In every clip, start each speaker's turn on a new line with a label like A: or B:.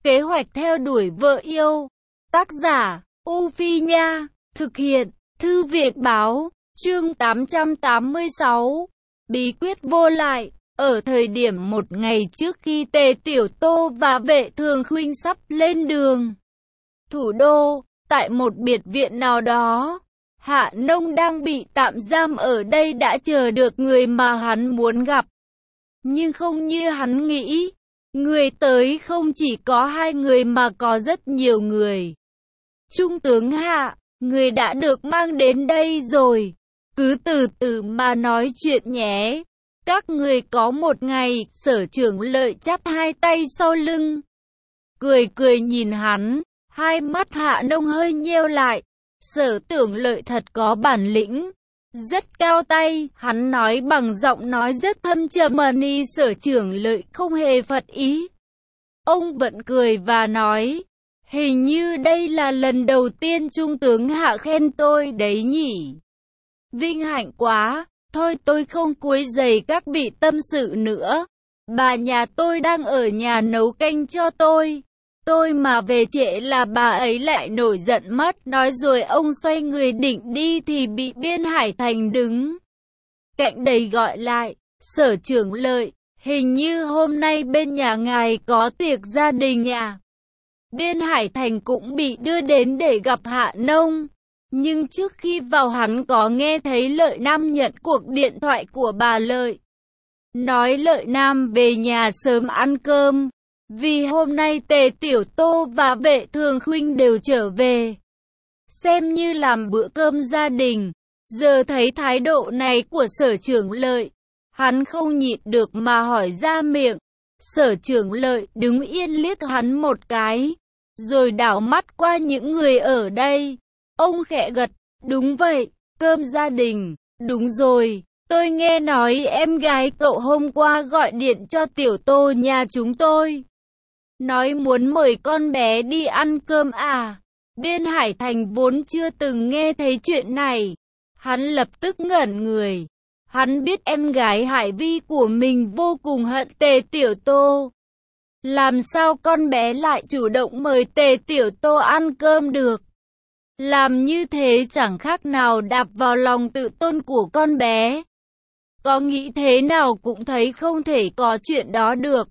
A: Kế hoạch theo đuổi vợ yêu. Tác giả, U Phi Nha. Thực hiện, Thư viện Báo. Chương 886. Bí quyết vô lại. Ở thời điểm một ngày trước khi Tề Tiểu Tô và Vệ Thường Khuynh sắp lên đường thủ đô, tại một biệt viện nào đó, Hạ Nông đang bị tạm giam ở đây đã chờ được người mà hắn muốn gặp. Nhưng không như hắn nghĩ, người tới không chỉ có 2 người mà có rất nhiều người. Trung tướng Hạ, người đã được mang đến đây rồi, cứ từ từ mà nói chuyện nhé. Các người có một ngày. Sở Trưởng Lợi chắp 2 tay sau lưng, cười cười nhìn hắn, hai mắt Hạ Nông hơi nheo lại. Sở Tưởng Lợi thật có bản lĩnh, rất cao tay, hắn nói bằng giọng nói rất thâm trầm. Sở Trưởng Lợi không hề phật ý. Ông vẫn cười và nói, hình như đây là lần đầu tiên Trung tướng Hạ khen tôi đấy nhỉ. Vinh hạnh quá, thôi tôi không quấy rầy các vị tâm sự nữa. Bà nhà tôi đang ở nhà nấu canh cho tôi. Tôi mà về trễ là bà ấy lại nổi giận mất. Nói rồi ông xoay người định đi thì bị Biên Hải Thành đứng cạnh đầy gọi lại. Sở Trưởng Lợi, hình như hôm nay bên nhà ngài có tiệc gia đình à? Biên Hải Thành cũng bị đưa đến để gặp Hạ Nông. Nhưng trước khi vào hắn có nghe thấy Lợi Nam nhận cuộc điện thoại của bà Lợi. Nói Lợi Nam về nhà sớm ăn cơm. Vì hôm nay Tề Tiểu Tô và Vệ Thường Khuynh đều trở về. Xem như làm bữa cơm gia đình. Giờ thấy thái độ này của Sở Trưởng Lợi, hắn không nhịn được mà hỏi ra miệng. Sở Trưởng Lợi đứng yên liếc hắn một cái, rồi đảo mắt qua những người ở đây. Ông khẽ gật, đúng vậy, cơm gia đình, đúng rồi, tôi nghe nói em gái cậu hôm qua gọi điện cho Tiểu Tô nhà chúng tôi. Nói muốn mời con bé đi ăn cơm à? Biên Hải Thành vốn chưa từng nghe thấy chuyện này. Hắn lập tức ngẩn người. Hắn biết em gái Hải Vi của mình vô cùng hận Tề Tiểu Tô. Làm sao con bé lại chủ động mời Tề Tiểu Tô ăn cơm được? Làm như thế chẳng khác nào đạp vào lòng tự tôn của con bé. Có nghĩ thế nào cũng thấy không thể có chuyện đó được.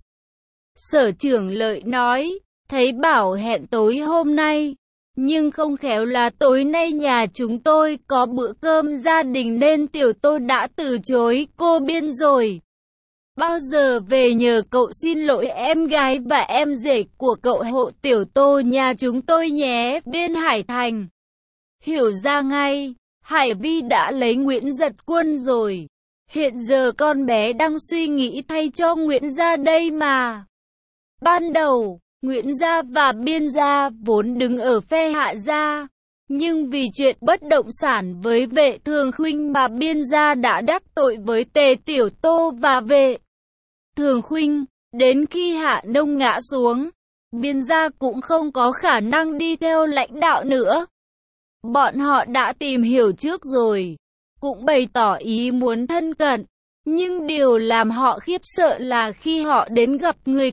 A: Sở Trưởng Lợi nói, thấy bảo hẹn tối hôm nay, nhưng không khéo là tối nay nhà chúng tôi có bữa cơm gia đình nên Tiểu Tô đã từ chối cô Biên rồi. Bao giờ về nhờ cậu xin lỗi em gái và em rể của cậu hộ Tiểu Tô nhà chúng tôi nhé. Biên Hải Thành hiểu ra ngay, Hải Vi đã lấy Nguyễn Giật Quân rồi. Hiện giờ con bé đang suy nghĩ thay cho Nguyễn gia đây mà. Ban đầu, Nguyễn gia và Biên gia vốn đứng ở phe Hạ gia, nhưng vì chuyện bất động sản với Vệ Thường Khuynh mà Biên gia đã đắc tội với Tề Tiểu Tô và Vệ Thường Khuynh. Đến khi Hạ Nông ngã xuống, Biên gia cũng không có khả năng đi theo lãnh đạo nữa. Bọn họ đã tìm hiểu trước rồi, cũng bày tỏ ý muốn thân cận, nhưng điều làm họ khiếp sợ là khi họ đến gặp người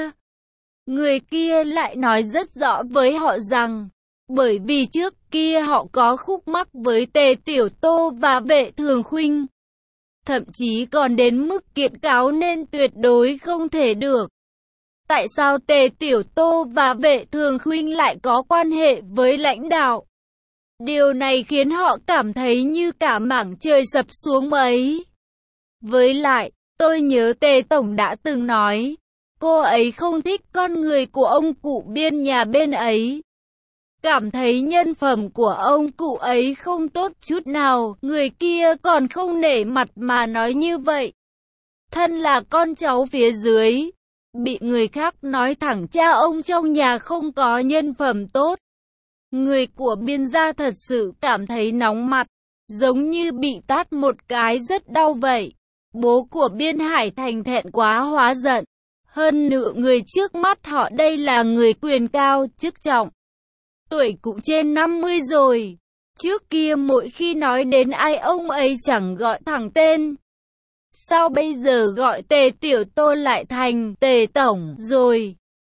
A: kia lại nói rất rõ với họ rằng, bởi vì trước kia họ có khúc mắc với Tề Tiểu Tô và Vệ Thường Khuynh, thậm chí còn đến mức kiện cáo nên tuyệt đối không thể được. Tại sao Tề Tiểu Tô và Vệ Thường Khuynh lại có quan hệ với lãnh đạo? Điều này khiến họ cảm thấy như cả mảng trời sập xuống ấy. Với lại, tôi nhớ Tề Tổng đã từng nói, cô ấy không thích con người của ông cụ Biên nhà bên ấy. Cảm thấy nhân phẩm của ông cụ ấy không tốt chút nào, người kia còn không nể mặt mà nói như vậy. Thân là con cháu phía dưới, bị người khác nói thẳng cha ông trong nhà không có nhân phẩm tốt. Người của Biên gia thật sự cảm thấy nóng mặt, giống như bị tát một cái rất đau vậy. Bố của Biên Hải Thành thẹn quá hóa giận. Hơn nữa người trước mắt họ đây là người quyền cao, chức trọng. Tuổi cũng trên 50 rồi. Trước kia mỗi khi nói đến ai ông ấy chẳng gọi thẳng tên. Sao bây giờ gọi Tề Tiểu Tô lại thành Tề Tổng rồi?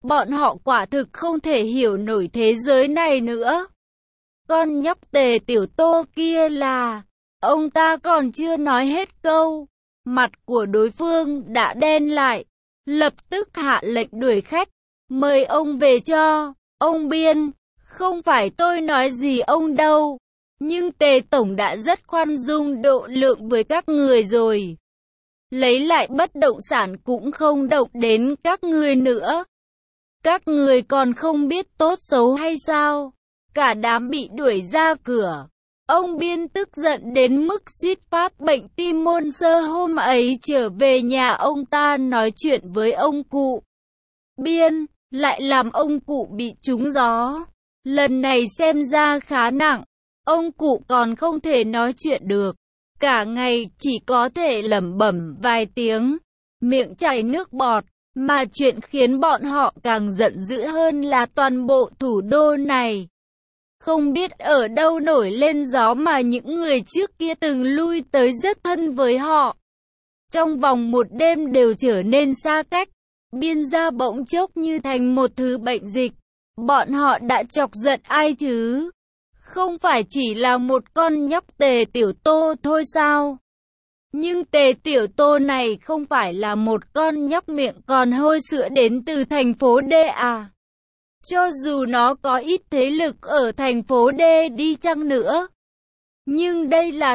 A: Bọn họ quả thực không thể hiểu nổi thế giới này nữa. Con nhóc Tề Tiểu Tô kia là... Ông ta còn chưa nói hết câu, mặt của đối phương đã đen lại, lập tức hạ lệnh đuổi khách, mời ông về cho. Ông Biên, không phải tôi nói gì ông đâu, nhưng Tề Tổng đã rất khoan dung độ lượng với các người rồi. Lấy lại bất động sản cũng không động đến các người nữa. Các người còn không biết tốt xấu hay sao? Cả đám bị đuổi ra cửa. Ông Biên tức giận đến mức suýt phát bệnh tim môn sơ. Hôm ấy trở về nhà ông ta nói chuyện với ông cụ Biên, lại làm ông cụ bị trúng gió. Lần này xem ra khá nặng, ông cụ còn không thể nói chuyện được. Cả ngày chỉ có thể lẩm bẩm vài tiếng, miệng chảy nước bọt. Mà chuyện khiến bọn họ càng giận dữ hơn là toàn bộ thủ đô này. Không biết ở đâu nổi lên gió mà những người trước kia từng lui tới rất thân với họ. Trong vòng một đêm đều trở nên xa cách. Biên gia bỗng chốc như thành một thứ bệnh dịch. Bọn họ đã chọc giận ai chứ? Không phải chỉ là một con nhóc Tề Tiểu Tô thôi sao? Nhưng Tề Tiểu Tô này không phải là một con nhóc miệng còn hôi sữa đến từ thành phố D à? Cho dù nó có ít thế lực ở thành phố D đi chăng nữa. Nhưng đây là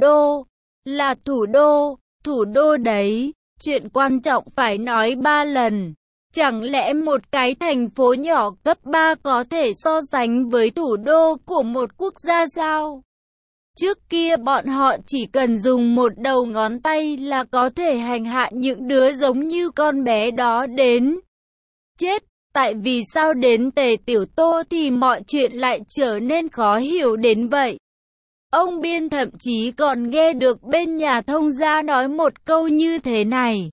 A: thủ đô đấy. Chuyện quan trọng phải nói 3 lần. Chẳng lẽ một cái thành phố nhỏ cấp 3 có thể so sánh với thủ đô của một quốc gia sao? Trước kia bọn họ chỉ cần dùng một đầu ngón tay là có thể hành hạ những đứa giống như con bé đó đến chết. Tại vì sao đến Tề Tiểu Tô thì mọi chuyện lại trở nên khó hiểu đến vậy? Ông Biên thậm chí còn nghe được bên nhà thông gia nói một câu như thế này.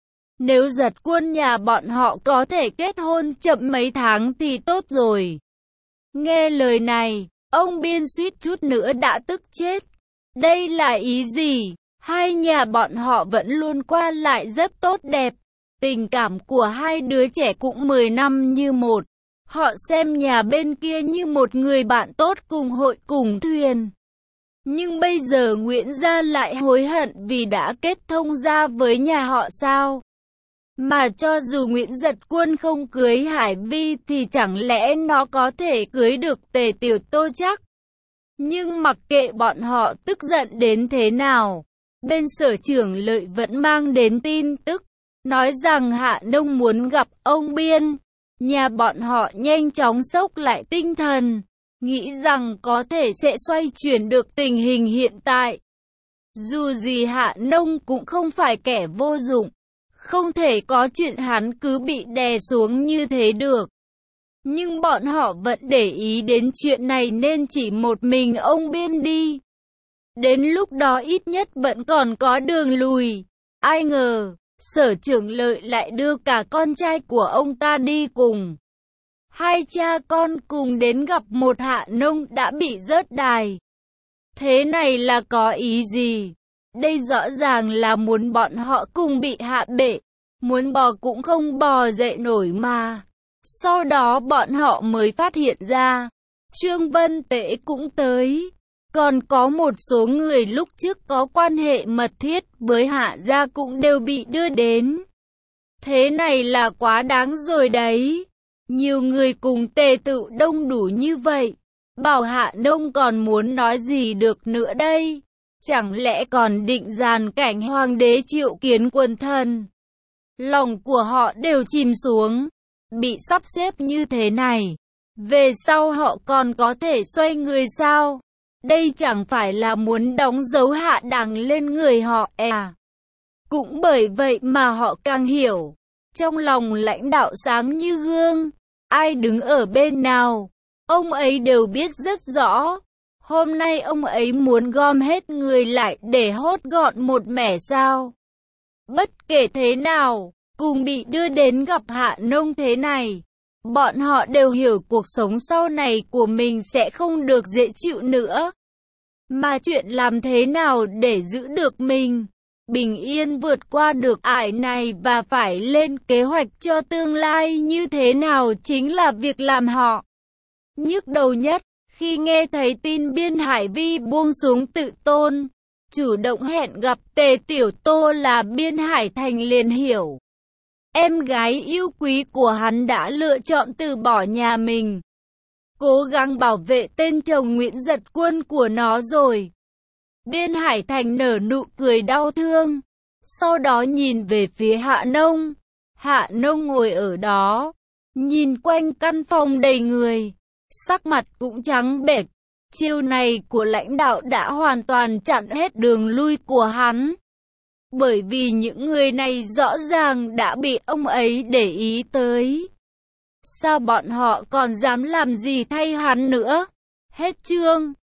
A: Nếu Giật Quân nhà bọn họ có thể kết hôn chậm mấy tháng thì tốt rồi. Nghe lời này, ông Biên suýt chút nữa đã tức chết. Đây là ý gì? Hai nhà bọn họ vẫn luôn qua lại rất tốt đẹp. Tình cảm của hai đứa trẻ cũng 10 năm như một. Họ xem nhà bên kia như một người bạn tốt cùng hội cùng thuyền. Nhưng bây giờ Nguyễn Gia lại hối hận vì đã kết thông gia với nhà họ sao? Mà cho dù Nguyễn Giật Quân không cưới Hải Vi thì chẳng lẽ nó có thể cưới được Tề Tiểu Tô chắc? Nhưng mặc kệ bọn họ tức giận đến thế nào, bên Sở Trưởng Lợi vẫn mang đến tin tức, nói rằng Hạ Nông muốn gặp ông Biên. Nhà bọn họ nhanh chóng xốc lại tinh thần, nghĩ rằng có thể sẽ xoay chuyển được tình hình hiện tại. Dù gì Hạ Nông cũng không phải kẻ vô dụng, không thể có chuyện hắn cứ bị đè xuống như thế được. Nhưng bọn họ vẫn để ý đến chuyện này nên chỉ một mình ông Biên đi. Đến lúc đó ít nhất vẫn còn có đường lùi. Ai ngờ, Sở Trưởng Lợi lại đưa cả con trai của ông ta đi cùng. Hai cha con cùng đến gặp một Hạ Nông đã bị rớt đài. Thế này là có ý gì? Đây rõ ràng là muốn bọn họ cùng bị hạ bệ. Muốn bò cũng không bò dậy nổi mà. Sau đó bọn họ mới phát hiện ra, Trương Vân Tế cũng tới. Còn có một số người lúc trước có quan hệ mật thiết với Hạ gia cũng đều bị đưa đến. Thế này là quá đáng rồi đấy. Nhiều người cùng tề tựu đông đủ như vậy. Bảo Hạ Nông còn muốn nói gì được nữa đây? Chẳng lẽ còn định dàn cảnh hoàng đế triệu kiến quần thần? Lòng của họ đều chìm xuống. Bị sắp xếp như thế này, về sau họ còn có thể xoay người sao? Đây chẳng phải là muốn đóng dấu hạ đẳng lên người họ à? Cũng bởi vậy mà họ càng hiểu, trong lòng lãnh đạo sáng như gương, ai đứng ở bên nào, ông ấy đều biết rất rõ. Hôm nay ông ấy muốn gom hết người lại để hốt gọn một mẻ sao? Bất kể thế nào, cùng bị đưa đến gặp Hạ Nông thế này, bọn họ đều hiểu cuộc sống sau này của mình sẽ không được dễ chịu nữa. Mà chuyện làm thế nào để giữ được mình, bình yên vượt qua được ải này và phải lên kế hoạch cho tương lai như thế nào chính là việc làm họ nhức đầu nhất. Khi nghe thấy tin Biên Hải Vi buông xuống tự tôn, chủ động hẹn gặp Tề Tiểu Tô là Biên Hải Thành liền hiểu. Em gái yêu quý của hắn đã lựa chọn từ bỏ nhà mình, cố gắng bảo vệ tên chồng Nguyễn Giật Quân của nó rồi. Biên Hải Thành nở nụ cười đau thương, sau đó nhìn về phía Hạ Nông. Hạ Nông ngồi ở đó, nhìn quanh căn phòng đầy người, sắc mặt cũng trắng bệch. Chiêu này của lãnh đạo đã hoàn toàn chặn hết đường lui của hắn. Bởi vì những người này rõ ràng đã bị ông ấy để ý tới. Sao bọn họ còn dám làm gì thay hắn nữa? Hết chương.